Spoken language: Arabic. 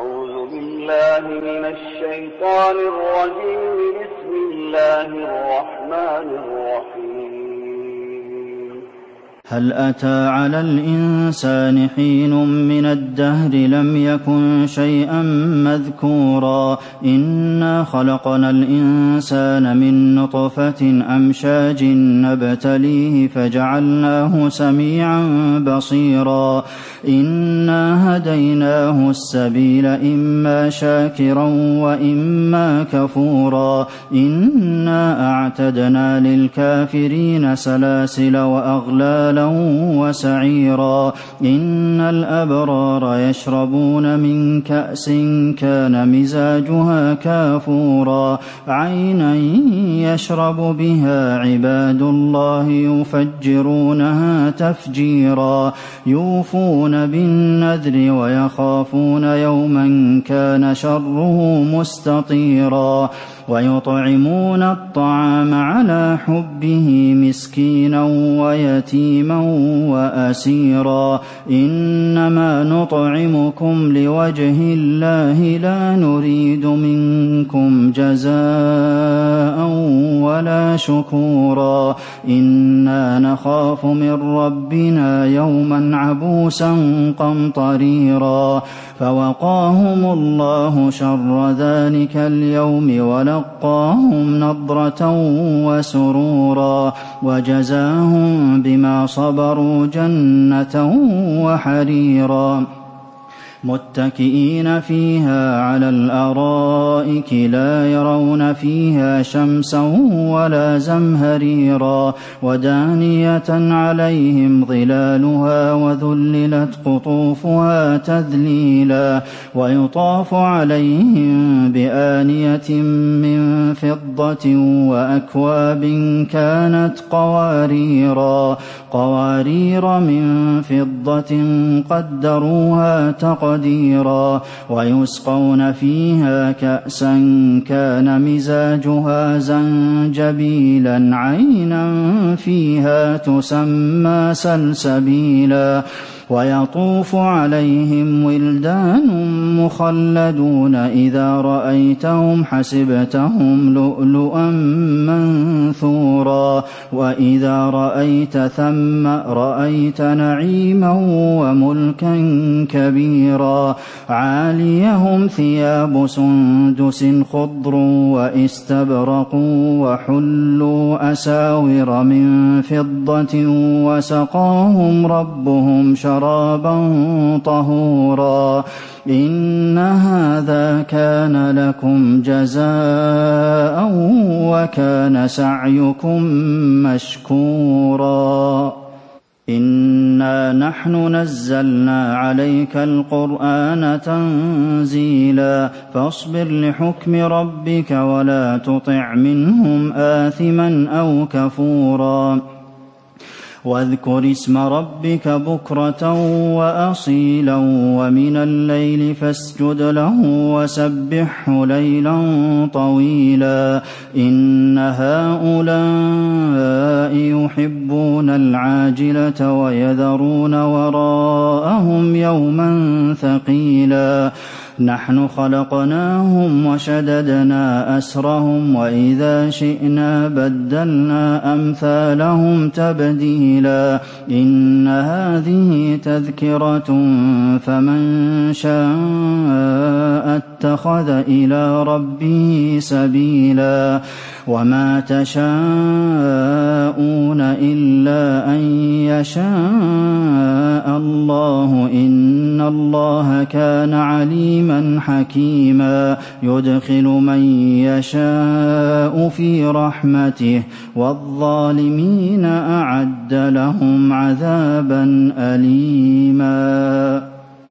أعوذ بالله من الشيطان الرجيم. بسم الله الرحمن الرحيم. هل أتى على الإنسان حين من الدهر لم يكن شيئا مذكورا إنا خلقنا الإنسان من نطفة أمشاج نبتليه فجعلناه سميعا بصيرا إنا هديناه السبيل إما شاكرا وإما كفورا إنا أعتدنا للكافرين سلاسل وأغلالا وسعيرا إن الأبرار يشربون من كأس كان مزاجها كافورا عينا يشرب بها عباد الله يفجرونها تفجيرا يوفون بالنذر ويخافون يوما كان شره مستطيرا ويطعمون الطعام على حبه مسكينا ويتيما وأسيرا إنما نطعمكم لوجه الله لا نريد منكم جزاء ولا شكورا إنا نخاف من ربنا يوما عبوسا قمطريرا فوقاهم الله شر ذلك اليوم ولقاهم نضرة وسرورا وجزاهم بما صبروا جنة وحريرا متكئين فيها على الأرائك لا يرون فيها شمسا ولا زمهريرا ودانية عليهم ظلالها وذللت قطوفها تذليلا ويطاف عليهم بآنية من فضة وأكواب كانت قوارير من فضة قدروها تقديرا ويسقون فيها كأسا كان مزاجها زنجبيلا عينا فيها تسمى سلسبيلا ويطوف عليهم ولدان مخلدون إذا رأيتهم حسبتهم لؤلؤا منثورا وإذا رأيت ثم رأيت نعيما وملكا كبيرا عاليهم ثياب سندس خضر واستبرق وحلوا أساور من فضة وسقاهم ربهم شرابا طهورا إن هذا كان لكم جزاء وكان سعيكم مشكورا إنا نحن نزلنا عليك القرآن تنزيلا فاصبر لحكم ربك ولا تطع منهم آثما أو كفورا واذكر اسم ربك بكرة وأصيلا ومن الليل فاسجد له وسبحه ليلا طويلا إن هؤلاء يحبون العاجلة ويذرون وراءهم يوما ثقيلا نحن خلقناهم وشددنا أسرهم وإذا شئنا بدلنا أمثالهم تبديلا إن هذه تذكرة فمن شاء اتخذ إلى ربه سبيلا وما تشاءون إلا أن يشاء الله إن الله كان عليما حكيما يدخل من يشاء في رحمته والظالمين أعد لهم عذابا أليما